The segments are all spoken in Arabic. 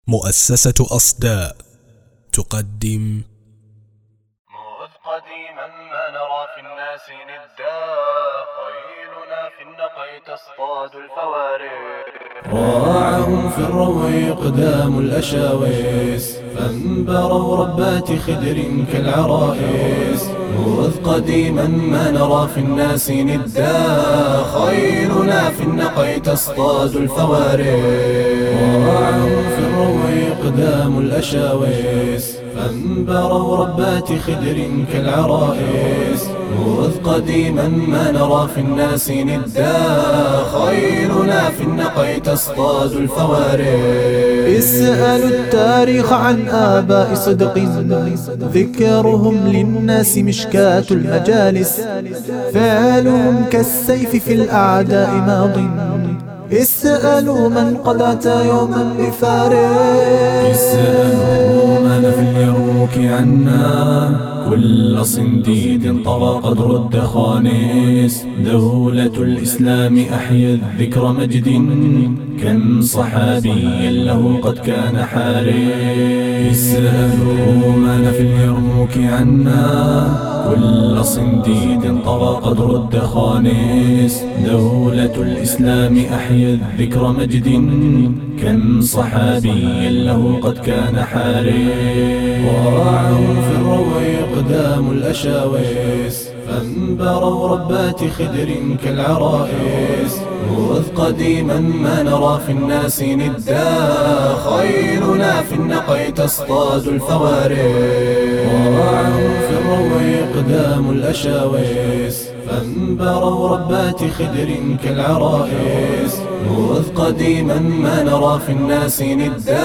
مؤسسة أصداء تقدم مذ قديما ما نرى في الناس ندا، خيلنا في النقي تصطاد الفوارس. راعهم في الروي قدام الأشاويس، فانبروا ربات خدر كالعرائس. مذ قديما ما نرى في الناس ندا، خيلنا في النقي تصطاد الفوارس. راعهم في الروي قدام الأشاويس، فانبروا ربات خدر كالعرائس. مذ قديما ما نرى في الناس ندا، خيلنا في النقي تصطاد الفوارس. اسألوا التاريخ عن آباء صدق، ذكرهم للناس مشكاة المجالس. فعلهم كالسيف في الأعداء ماض، اسألوا من قد أتى يوما بفارس. اسألوا من في اليرموك عنا، كل صنديد طغى قدر الدخانيس. دولة الإسلام أحيت ذكر مجد، كم صحابي له قد كان حارس. اسألوا من في اليرموك عنا، كل صنديد طغى قدر الدخانيس. دولة الإسلام أحيت ذكر مجد، كم صحابي له قد كان حارس. وراعهم في الروي قدام الأشاويس، فانبروا ربات خدر كالعرائس. مذ قديما ما نرى في الناس ندا، خيلنا في النقي تصطاد الفوارس. وراعهم في الروي قدام الأشاويس، فانبروا ربات خدر كالعرائس. مذ قديما ما نرى في الناس ندا،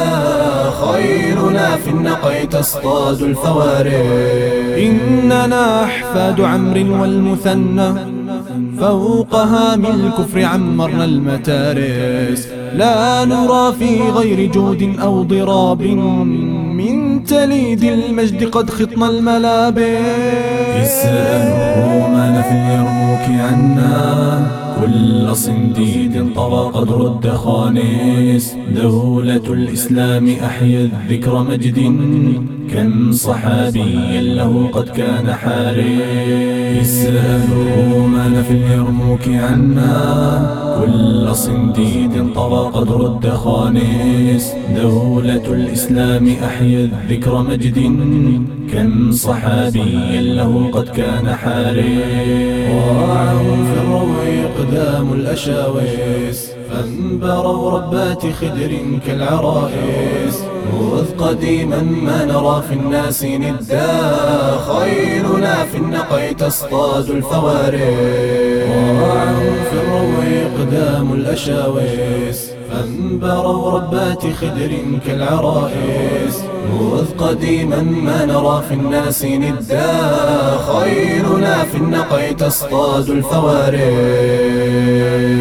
خيلنا في النقي تصطاد الفوارس. إننا أحفاد عمرو والمثنى، فوق هام الكفر عمرنا المتارس. لا نرى في غير جود أو ضراب، من تليد المجد قد خطنا الملابس. اسألوا من في اليرموك عنا، كل صنديد طغى قدر الدخانيس. دولة الإسلام أحيت ذكر مجد، كم صحابي له قد كان حارس. اسألوا من في اليرموك عنا، كل صنديد طغى قدر الدخانيس. دولة الإسلام أحيت ذكر مجد، كم صحابي له قد كان حارس. وراعهم في الروي قدام الأشاويس، فانبروا ربات خدر كالعرائس. مذ قديما ما نرى في الناس ندا، خيلنا في النقي تصطاد الفوارس. وراعهم في الروي قدام الأشاويس، فانبروا ربات خدر كالعرائس. مذ قديما ما نرى في الناس ندا، خيلنا في النقي تصطاد الفوارس.